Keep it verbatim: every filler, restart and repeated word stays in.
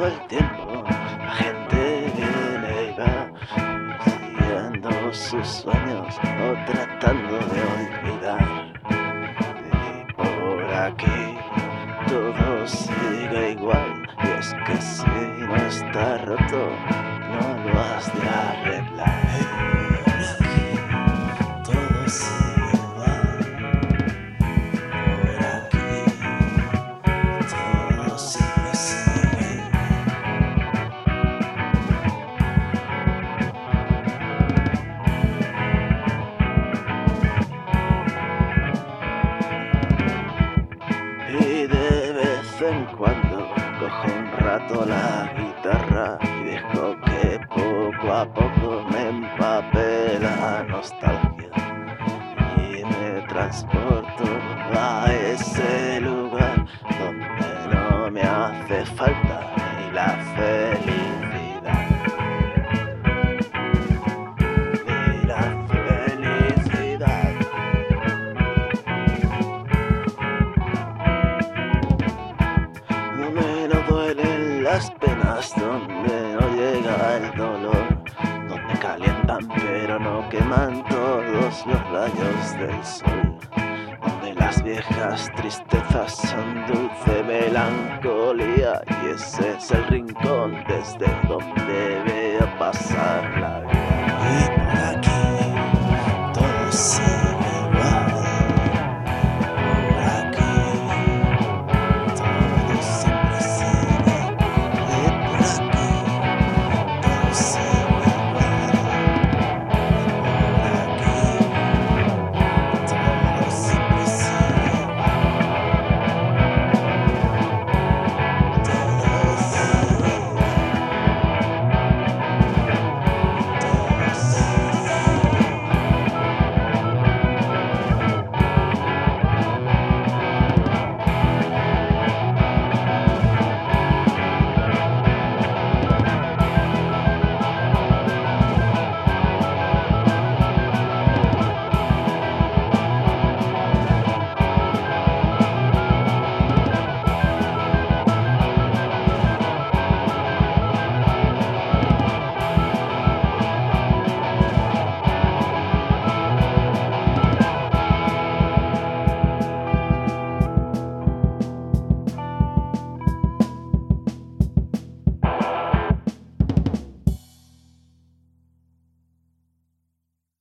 todo el tiempo la gente viene y va, siguiendo sus sueños o tratando de olvidar. Y por aquí todo sigue igual, y es que si no está roto, no lo has de arreglar. Por aquí todo sigue igual, por aquí todo siempre sigue igual. Y de vez en cuando cojo un rato la guitarra y dejo que poco a poco me empape la nostalgia y me transporto a ese lugar donde no me hace falta ni la felicidad. Ni la felicidad. Donde no duelen las penas, donde no llega el dolor, donde calientan pero no queman todos los rayos del sol, donde las viejas tristezas son dulce melancolía, y ese es el rincón desde donde veo pasar la vida.